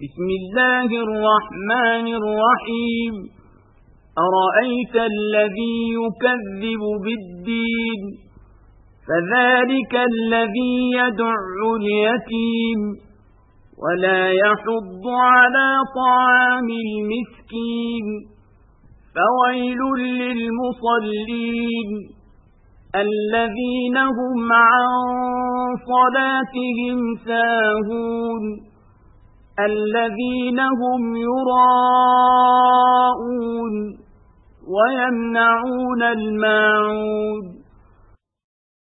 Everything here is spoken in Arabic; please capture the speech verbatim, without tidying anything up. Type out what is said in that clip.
بسم الله الرحمن الرحيم أرأيت الذي يكذب بالدين فذلك الذي يدع اليتيم ولا يحض على طعام المسكين فويل للمصلين الذين هم عن صلاتهم ساهون الذين هم يراءون ويمنعون الماعون